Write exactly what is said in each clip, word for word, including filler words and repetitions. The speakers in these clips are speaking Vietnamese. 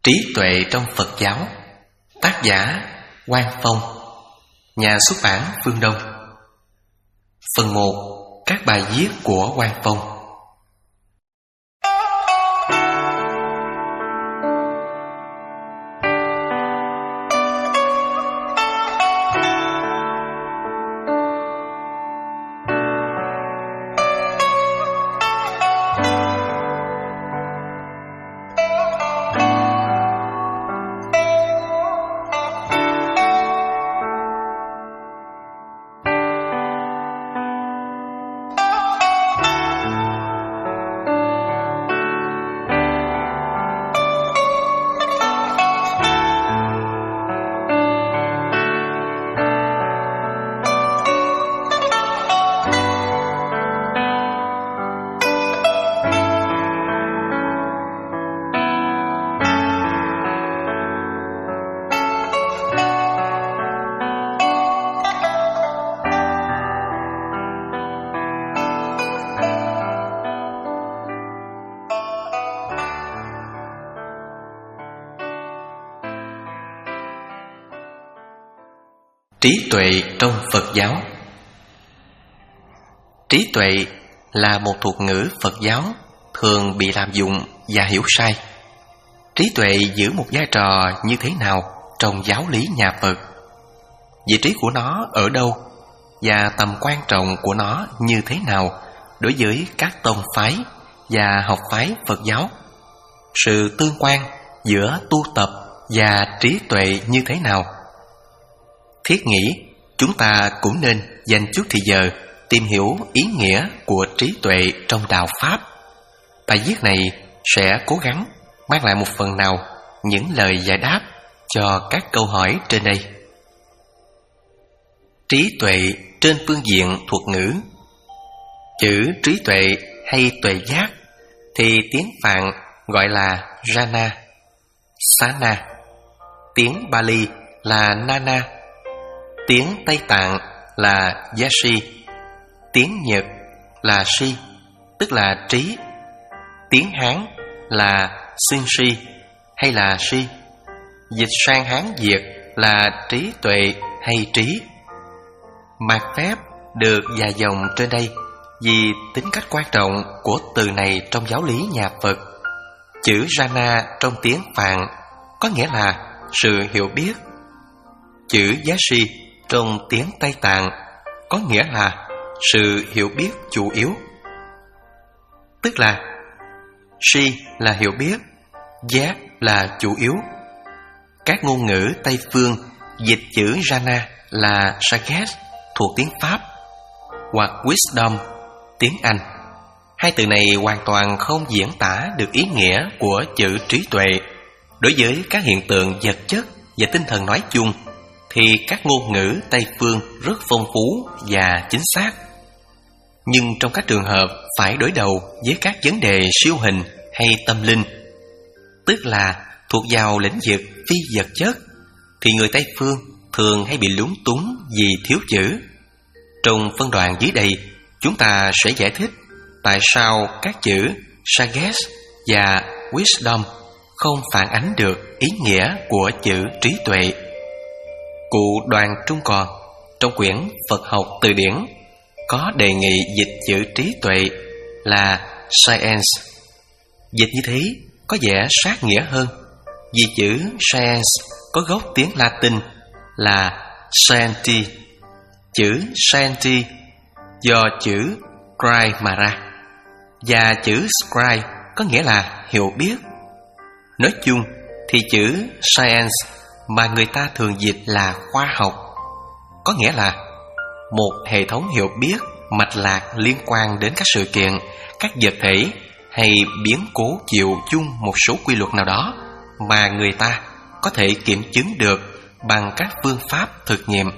Trí tuệ trong Phật giáo. Tác giả Quang Phong. Nhà xuất bản Phương Đông. Phần một. Các bài viết của Quang Phong. Trí tuệ trong Phật giáo. Trí tuệ là một thuật ngữ Phật giáo thường bị lạm dụng và hiểu sai. Trí tuệ giữ một vai trò như thế nào trong giáo lý nhà Phật? Vị trí của nó ở đâu? Và tầm quan trọng của nó như thế nào đối với các tông phái và học phái Phật giáo? Sự tương quan giữa tu tập và trí tuệ như thế nào? Thiết nghĩ chúng ta cũng nên dành chút thời giờ tìm hiểu ý nghĩa của trí tuệ trong đạo Pháp. Bài viết này sẽ cố gắng mang lại một phần nào những lời giải đáp cho các câu hỏi trên đây. Trí tuệ trên phương diện thuật ngữ. Chữ trí tuệ hay tuệ giác thì tiếng Phạn gọi là Jana, Sana, tiếng Bali là Nana, tiếng Tây Tạng là Yashi, tiếng Nhật là Si, tức là trí, tiếng Hán là Sinshi hay là Si, dịch sang Hán Việt là trí tuệ hay trí. Mạt phép được dài dòng trên đây vì tính cách quan trọng của từ này trong giáo lý nhà Phật. Chữ Jana trong tiếng Phạn có nghĩa là sự hiểu biết. Chữ Yashi trong tiếng Tây Tạng có nghĩa là sự hiểu biết chủ yếu. Tức là Si là hiểu biết, Giác là chủ yếu. Các ngôn ngữ Tây phương dịch chữ Jana là Sages thuộc tiếng Pháp, hoặc Wisdom tiếng Anh. Hai từ này hoàn toàn không diễn tả được ý nghĩa của chữ trí tuệ. Đối với các hiện tượng vật chất và tinh thần nói chung thì các ngôn ngữ Tây phương rất phong phú và chính xác. Nhưng trong các trường hợp phải đối đầu với các vấn đề siêu hình hay tâm linh, tức là thuộc vào lĩnh vực phi vật chất, thì người Tây phương thường hay bị lúng túng vì thiếu chữ. Trong phân đoạn dưới đây, chúng ta sẽ giải thích tại sao các chữ Sages và Wisdom không phản ánh được ý nghĩa của chữ trí tuệ. Cụ Đoàn Trung Còn trong quyển Phật học từ điển có đề nghị dịch chữ trí tuệ là science. Dịch như thế có vẻ sát nghĩa hơn, vì chữ science có gốc tiếng Latin là scienti. Chữ scienti do chữ scribe mà ra, và chữ scribe có nghĩa là hiểu biết. Nói chung thì chữ science mà người ta thường dịch là khoa học, có nghĩa là một hệ thống hiểu biết mạch lạc liên quan đến các sự kiện, các vật thể hay biến cố chịu chung một số quy luật nào đó mà người ta có thể kiểm chứng được bằng các phương pháp thực nghiệm.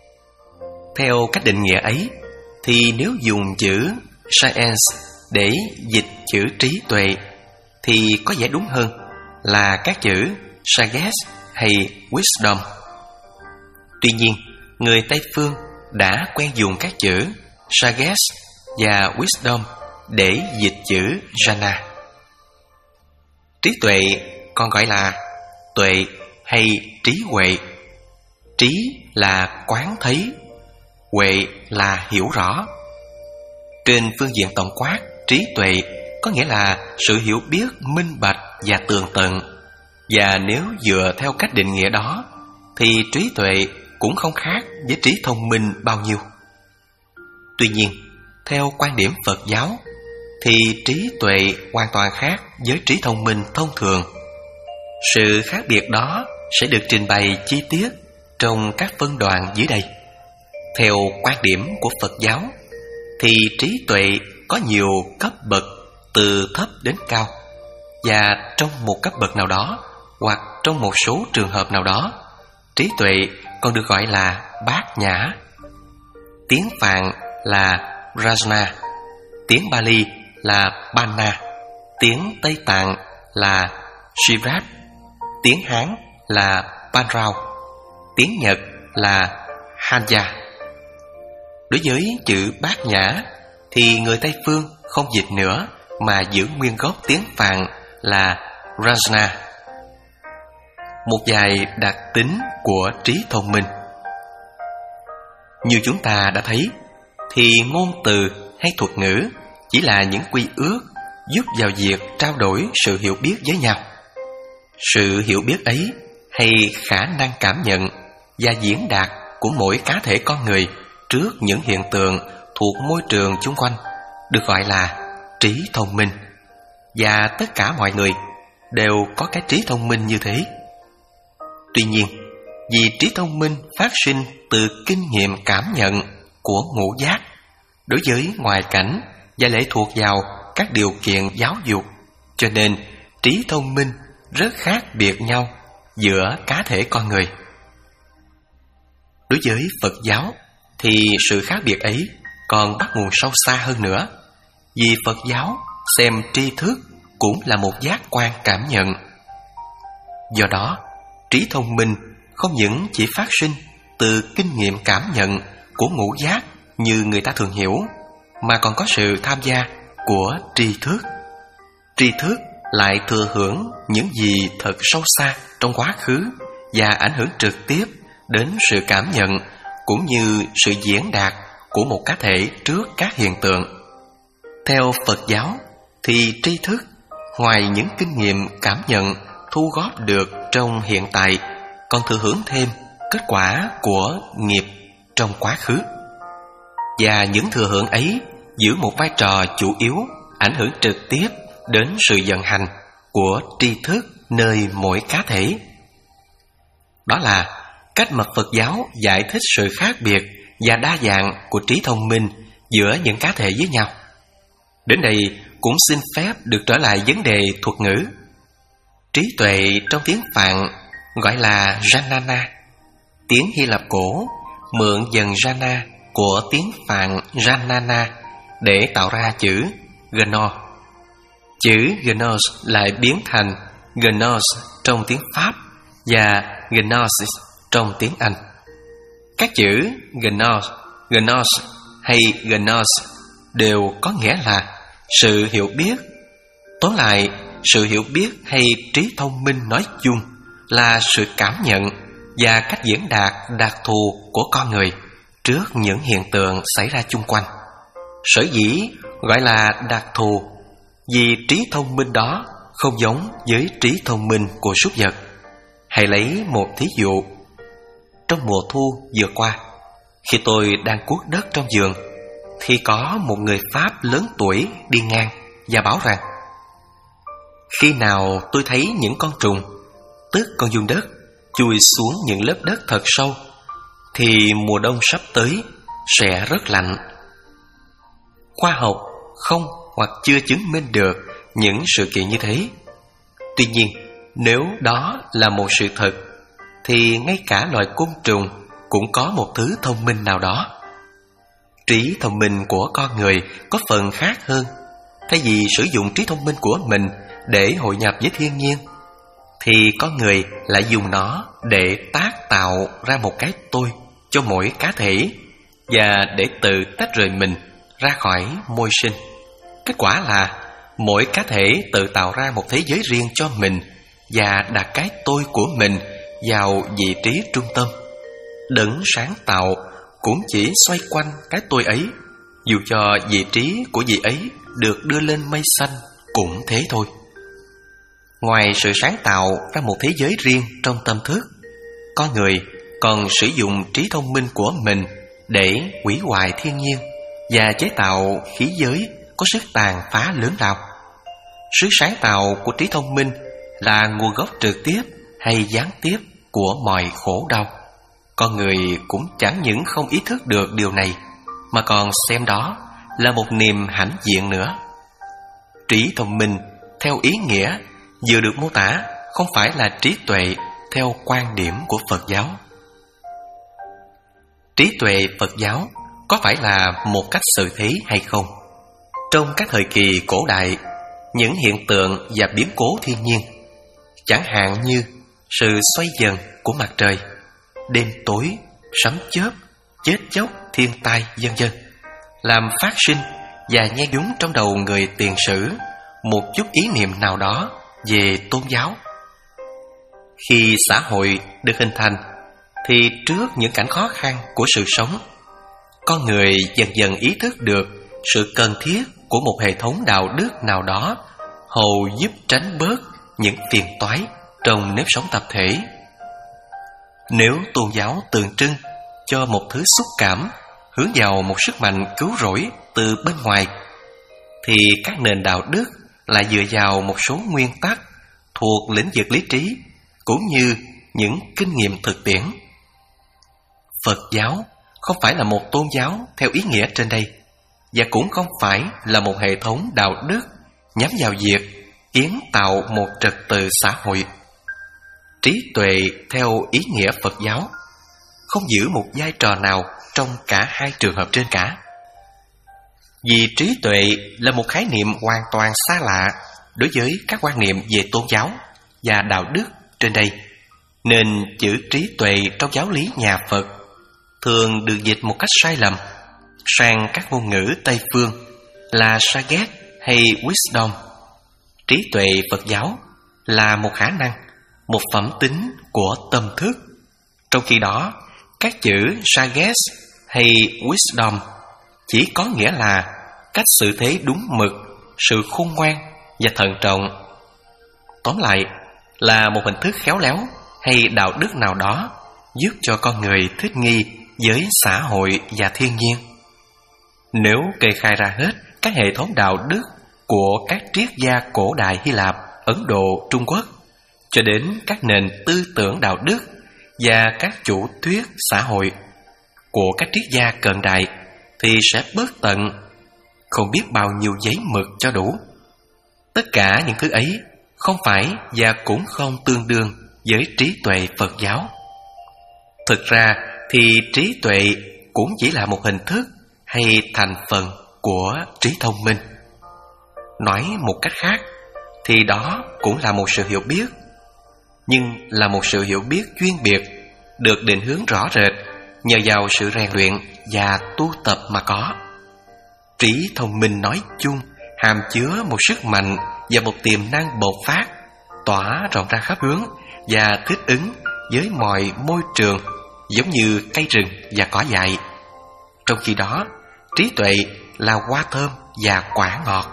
Theo cách định nghĩa ấy, thì nếu dùng chữ science để dịch chữ trí tuệ thì có vẻ đúng hơn là các chữ sages hay wisdom. Tuy nhiên, người Tây phương đã quen dùng các chữ sages và wisdom để dịch chữ jhana. Trí tuệ còn gọi là tuệ hay trí huệ. Trí là quán thấy, huệ là hiểu rõ. Trên phương diện tổng quát, trí tuệ có nghĩa là sự hiểu biết minh bạch và tường tận. Và nếu dựa theo cách định nghĩa đó, thì trí tuệ cũng không khác với trí thông minh bao nhiêu. Tuy nhiên, theo quan điểm Phật giáo, thì trí tuệ hoàn toàn khác với trí thông minh thông thường. Sự khác biệt đó sẽ được trình bày chi tiết trong các phân đoạn dưới đây. Theo quan điểm của Phật giáo, thì trí tuệ có nhiều cấp bậc từ thấp đến cao. Và trong một cấp bậc nào đó, hoặc trong một số trường hợp nào đó, trí tuệ còn được gọi là bát nhã. Tiếng Phạn là Rajna, tiếng Bali là Panna, tiếng Tây Tạng là Shivat, tiếng Hán là Panrao, tiếng Nhật là Hanya. Đối với chữ bát nhã thì người Tây phương không dịch nữa mà giữ nguyên gốc tiếng Phạn là Rajna. Một vài đặc tính của trí thông minh. Như chúng ta đã thấy, thì ngôn từ hay thuật ngữ chỉ là những quy ước giúp vào việc trao đổi sự hiểu biết với nhau. Sự hiểu biết ấy hay khả năng cảm nhận và diễn đạt của mỗi cá thể con người trước những hiện tượng thuộc môi trường chung quanh được gọi là trí thông minh. Và tất cả mọi người đều có cái trí thông minh như thế. Tuy nhiên, vì trí thông minh phát sinh từ kinh nghiệm cảm nhận của ngũ giác đối với ngoại cảnh và lệ thuộc vào các điều kiện giáo dục, cho nên trí thông minh rất khác biệt nhau giữa cá thể con người. Đối với Phật giáo thì sự khác biệt ấy còn bắt nguồn sâu xa hơn nữa. Vì Phật giáo xem tri thức cũng là một giác quan cảm nhận. Do đó, trí thông minh không những chỉ phát sinh từ kinh nghiệm cảm nhận của ngũ giác như người ta thường hiểu, mà còn có sự tham gia của tri thức. Tri thức lại thừa hưởng những gì thật sâu xa trong quá khứ và ảnh hưởng trực tiếp đến sự cảm nhận cũng như sự diễn đạt của một cá thể trước các hiện tượng. Theo Phật giáo thì tri thức ngoài những kinh nghiệm cảm nhận thu góp được trong hiện tại còn thừa hưởng thêm kết quả của nghiệp trong quá khứ. Và những thừa hưởng ấy giữ một vai trò chủ yếu ảnh hưởng trực tiếp đến sự vận hành của tri thức nơi mỗi cá thể. Đó là cách mà Phật giáo giải thích sự khác biệt và đa dạng của trí thông minh giữa những cá thể với nhau. Đến đây cũng xin phép được trở lại vấn đề thuật ngữ. Trí tuệ trong tiếng Phạn gọi là Jnana. Tiếng Hy Lạp cổ mượn dần Jnana của tiếng Phạn Jnana để tạo ra chữ Gnos. Chữ Gnos lại biến thành Gnos trong tiếng Pháp và Gnosis trong tiếng Anh. Các chữ Gnos, Gnos hay Gnos đều có nghĩa là sự hiểu biết. Tóm lại, sự hiểu biết hay trí thông minh nói chung là sự cảm nhận và cách diễn đạt đặc thù của con người trước những hiện tượng xảy ra chung quanh. Sở dĩ gọi là đặc thù vì trí thông minh đó không giống với trí thông minh của súc vật. Hãy lấy một thí dụ. Trong mùa thu vừa qua, khi tôi đang cuốc đất trong vườn, thì có một người Pháp lớn tuổi đi ngang và bảo rằng: khi nào tôi thấy những con trùng, tức con giun đất, chui xuống những lớp đất thật sâu, thì mùa đông sắp tới sẽ rất lạnh. Khoa học không hoặc chưa chứng minh được những sự kiện như thế. Tuy nhiên, nếu đó là một sự thật, thì ngay cả loài côn trùng cũng có một thứ thông minh nào đó. Trí thông minh của con người có phần khác hơn. Thay vì sử dụng trí thông minh của mình để hội nhập với thiên nhiên, thì con người lại dùng nó để tác tạo ra một cái tôi cho mỗi cá thể và để tự tách rời mình ra khỏi môi sinh. Kết quả là mỗi cá thể tự tạo ra một thế giới riêng cho mình và đặt cái tôi của mình vào vị trí trung tâm. Đấng sáng tạo cũng chỉ xoay quanh cái tôi ấy, dù cho vị trí của vị ấy được đưa lên mây xanh cũng thế thôi. Ngoài sự sáng tạo ra một thế giới riêng trong tâm thức, con người còn sử dụng trí thông minh của mình để hủy hoại thiên nhiên và chế tạo khí giới có sức tàn phá lớn lao. Sự sáng tạo của trí thông minh là nguồn gốc trực tiếp hay gián tiếp của mọi khổ đau. Con người cũng chẳng những không ý thức được điều này, mà còn xem đó là một niềm hãnh diện nữa. Trí thông minh theo ý nghĩa vừa được mô tả không phải là trí tuệ theo quan điểm của Phật giáo. Trí tuệ Phật giáo có phải là một cách xử thế hay không? Trong các thời kỳ cổ đại, những hiện tượng và biến cố thiên nhiên, chẳng hạn như sự xoay dần của mặt trời, đêm tối, sấm chớp, chết chóc, thiên tai, vân vân, làm phát sinh và gieo đúng trong đầu người tiền sử một chút ý niệm nào đó về tôn giáo. Khi xã hội được hình thành, thì trước những cảnh khó khăn của sự sống, con người dần dần ý thức được sự cần thiết của một hệ thống đạo đức nào đó hầu giúp tránh bớt những phiền toái trong nếp sống tập thể. Nếu tôn giáo tượng trưng cho một thứ xúc cảm hướng vào một sức mạnh cứu rỗi từ bên ngoài, thì các nền đạo đức lại dựa vào một số nguyên tắc thuộc lĩnh vực lý trí cũng như những kinh nghiệm thực tiễn. Phật giáo không phải là một tôn giáo theo ý nghĩa trên đây, và cũng không phải là một hệ thống đạo đức nhắm vào việc kiến tạo một trật tự xã hội. Trí tuệ theo ý nghĩa Phật giáo không giữ một vai trò nào trong cả hai trường hợp trên cả. Vì trí tuệ là một khái niệm hoàn toàn xa lạ đối với các quan niệm về tôn giáo và đạo đức trên đây, nên chữ trí tuệ trong giáo lý nhà Phật thường được dịch một cách sai lầm sang các ngôn ngữ Tây phương là saget hay wisdom. Trí tuệ Phật giáo là một khả năng, một phẩm tính của tâm thức, trong khi đó các chữ sages hay wisdom chỉ có nghĩa là cách xử thế đúng mực, sự khôn ngoan và thận trọng. Tóm lại là một hình thức khéo léo hay đạo đức nào đó giúp cho con người thích nghi với xã hội và thiên nhiên. Nếu kê khai ra hết các hệ thống đạo đức của các triết gia cổ đại Hy Lạp, Ấn Độ, Trung Quốc, cho đến các nền tư tưởng đạo đức và các chủ thuyết xã hội của các triết gia cận đại, thì sẽ bớt tận không biết bao nhiêu giấy mực cho đủ. Tất cả những thứ ấy không phải và cũng không tương đương với trí tuệ Phật giáo. Thực ra thì trí tuệ cũng chỉ là một hình thức hay thành phần của trí thông minh. Nói một cách khác thì đó cũng là một sự hiểu biết, nhưng là một sự hiểu biết chuyên biệt, được định hướng rõ rệt nhờ vào sự rèn luyện và tu tập mà có. Trí thông minh nói chung hàm chứa một sức mạnh và một tiềm năng bộc phát, tỏa rộng ra khắp hướng và thích ứng với mọi môi trường, giống như cây rừng và cỏ dại. Trong khi đó, trí tuệ là hoa thơm và quả ngọt.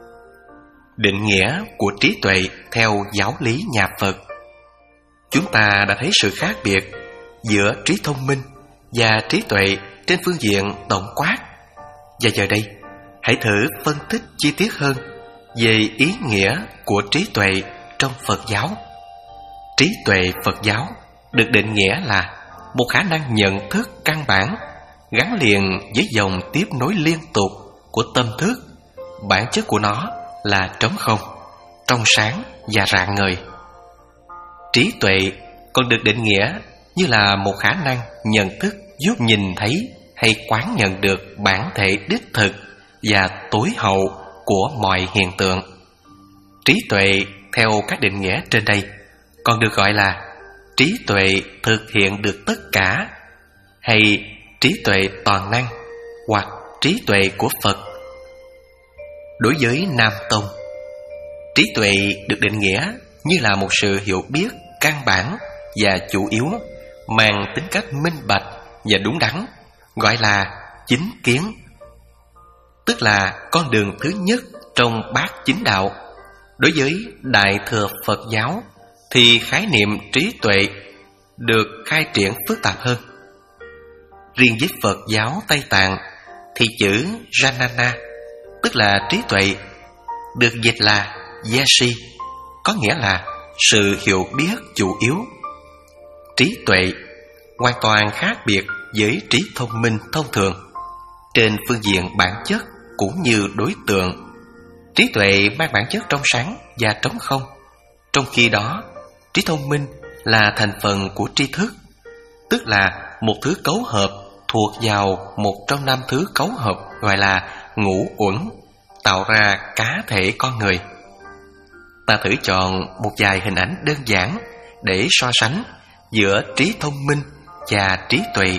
Định nghĩa của trí tuệ theo giáo lý nhà Phật, chúng ta đã thấy sự khác biệt giữa trí thông minh và trí tuệ trên phương diện tổng quát. Và giờ đây, hãy thử phân tích chi tiết hơn về ý nghĩa của trí tuệ trong Phật giáo. Trí tuệ Phật giáo được định nghĩa là một khả năng nhận thức căn bản gắn liền với dòng tiếp nối liên tục của tâm thức. Bản chất của nó là trống không, trong sáng và rạng ngời. Trí tuệ còn được định nghĩa như là một khả năng nhận thức giúp nhìn thấy hay quán nhận được bản thể đích thực và tối hậu của mọi hiện tượng. Trí tuệ theo các định nghĩa trên đây còn được gọi là trí tuệ thực hiện được tất cả, hay trí tuệ toàn năng, hoặc trí tuệ của Phật. Đối với Nam Tông, trí tuệ được định nghĩa như là một sự hiểu biết căn bản và chủ yếu, mang tính cách minh bạch và đúng đắn, gọi là chính kiến. Tức là con đường thứ nhất trong bát chính đạo. Đối với Đại thừa Phật giáo thì khái niệm trí tuệ được khai triển phức tạp hơn. Riêng với Phật giáo Tây Tạng thì chữ Jnana, tức là trí tuệ, được dịch là Yashi, có nghĩa là sự hiểu biết chủ yếu. Trí tuệ hoàn toàn khác biệt với trí thông minh thông thường trên phương diện bản chất cũng như đối tượng. Trí tuệ mang bản chất trong sáng và trống không, trong khi đó trí thông minh là thành phần của tri thức, tức là một thứ cấu hợp thuộc vào một trong năm thứ cấu hợp gọi là ngũ uẩn, tạo ra cá thể con người. Ta thử chọn một vài hình ảnh đơn giản để so sánh giữa trí thông minh và trí tuệ.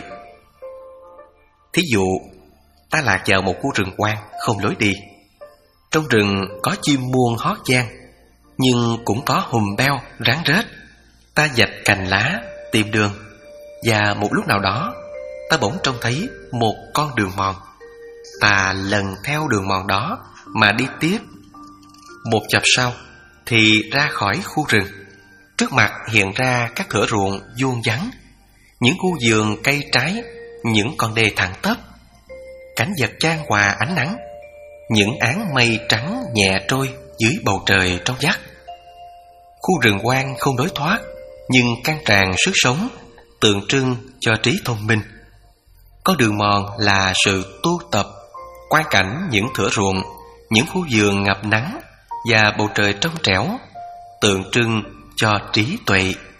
Thí dụ, ta lạc vào một khu rừng hoang không lối đi. Trong rừng có chim muông hót vang, nhưng cũng có hùm beo, rắn rết. Ta vạch cành lá tìm đường, và một lúc nào đó ta bỗng trông thấy một con đường mòn. Ta lần theo đường mòn đó mà đi tiếp. Một chập sau thì ra khỏi khu rừng. Trước mặt hiện ra các thửa ruộng vuông vắn, những khu vườn cây trái, những con đê thẳng tắp, cảnh vật chan hòa ánh nắng, những áng mây trắng nhẹ trôi dưới bầu trời trong vắt. Khu rừng hoang không đối thoát, nhưng căng tràn sức sống, tượng trưng cho trí thông minh. Con đường mòn là sự tu tập, quan cảnh những thửa ruộng, những khu vườn ngập nắng và bầu trời trong trẻo, tượng trưng cho trí tuệ.